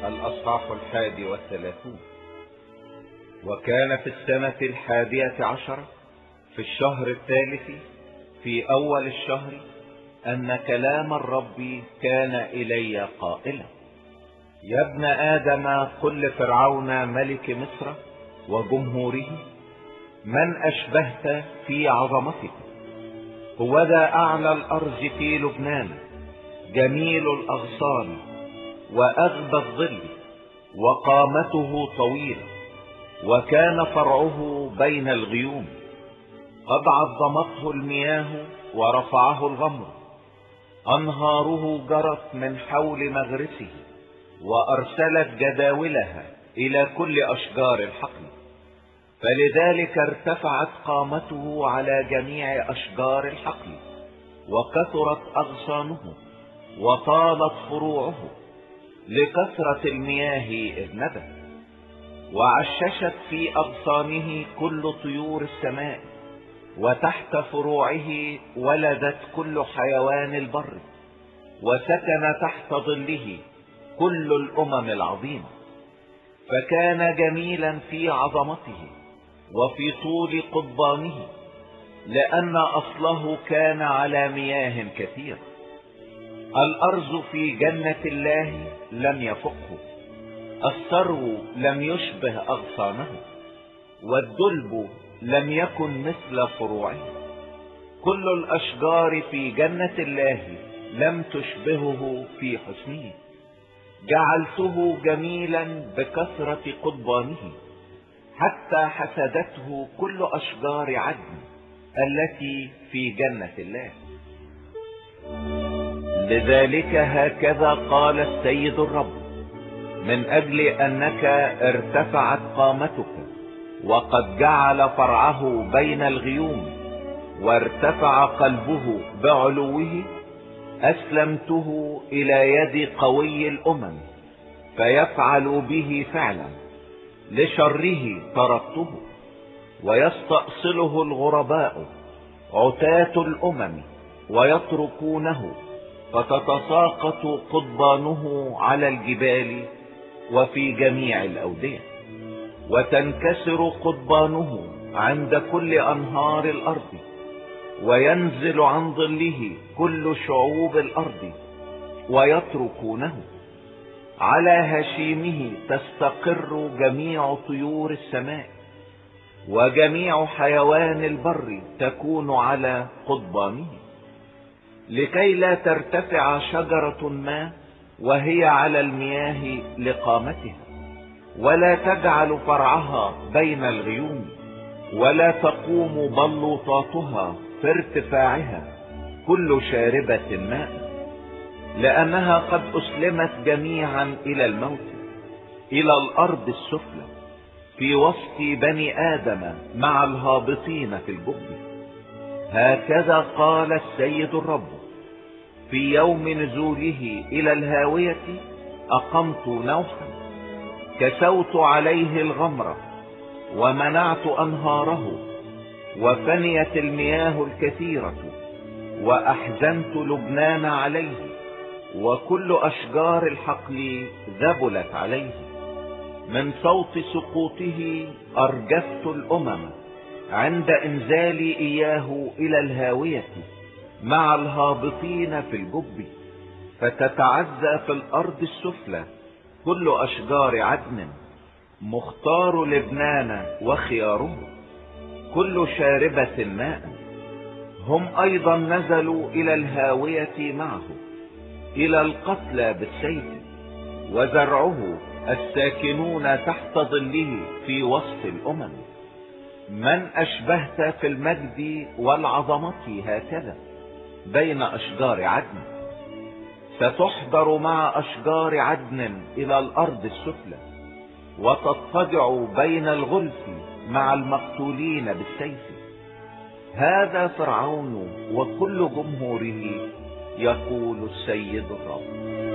الأصحاح 31. وكان في السنة 11 في الشهر الثالث في أول الشهر أن كلام الرب كان إلي قائلا: يا ابن آدم قل لفرعون ملك مصر وجمهوره: من أشبهت في عظمتك؟ هو ذا أعلى الأرض في لبنان، جميل الأغصان وأغبى الظل، وقامته طويلة، وكان فرعه بين الغيوم. قد عظمته المياه ورفعه الغمر، أنهاره جرت من حول مغرسه، وأرسلت جداولها إلى كل أشجار الحقل. فلذلك ارتفعت قامته على جميع أشجار الحقل، وكثرت أغصانه، وطالت فروعه لكثرة المياه إذ نبت. وعششت في أغصانه كل طيور السماء، وتحت فروعه ولدت كل حيوان البر، وسكن تحت ظله كل الأمم العظيمة. فكان جميلا في عظمته وفي طول قضبانه، لأن أصله كان على مياه كثيرة. الأرز في جنة الله لم يفقه، الثرو لم يشبه أغصانه، والدلب لم يكن مثل فروعه. كل الأشجار في جنة الله لم تشبهه في حسنه. جعلته جميلا بكثرة قضبانه، حتى حسدته كل أشجار عدن التي في جنة الله. لذلك هكذا قال السيد الرب: من أجل أنك ارتفعت قامتك، وقد جعل فرعه بين الغيوم، وارتفع قلبه بعلوه، أسلمته إلى يد قوي الأمم فيفعل به فعلا. لشره تركته، ويستأصله الغرباء عتاة الأمم ويتركونه، فتتساقط قضبانه على الجبال وفي جميع الأودية، وتنكسر قضبانه عند كل أنهار الأرض، وينزل عن ظله كل شعوب الأرض ويتركونه. على هشيمه تستقر جميع طيور السماء، وجميع حيوان البر تكون على قضبانه، لكي لا ترتفع شجرة ما وهي على المياه لقامتها، ولا تجعل فرعها بين الغيوم، ولا تقوم بلوطاتها في ارتفاعها كل شاربة ماء، لأنها قد أسلمت جميعا إلى الموت، إلى الأرض السفلى، في وسط بني آدم مع الهابطين في الجب. هكذا قال السيد الرب: في يوم نزوله إلى الهاوية أقمت نوحا، كسوت عليه الغمر، ومنعت أنهاره، وفنيت المياه الكثيرة، وأحزنت لبنان عليه، وكل أشجار الحقل ذبلت عليه. من صوت سقوطه أرجفت الأمم عند إنزالي إياه إلى الهاوية مع الهابطين في الجب، فتتعزى في الأرض السفلى كل أشجار عدن، مختار لبنان وخياره، كل شاربة ماء. هم أيضا نزلوا إلى الهاوية معه، إلى القتلى بالسيف، وزرعه الساكنون تحت ظله في وسط الأمم. من أشبهت في المجد والعظمة هكذا بين أشجار عدن؟ ستحضر مع أشجار عدن إلى الأرض السفلى، وتضطجع بين الغلف مع المقتولين بالسيف. هذا فرعون وكل جمهوره، يقول السيد الرب.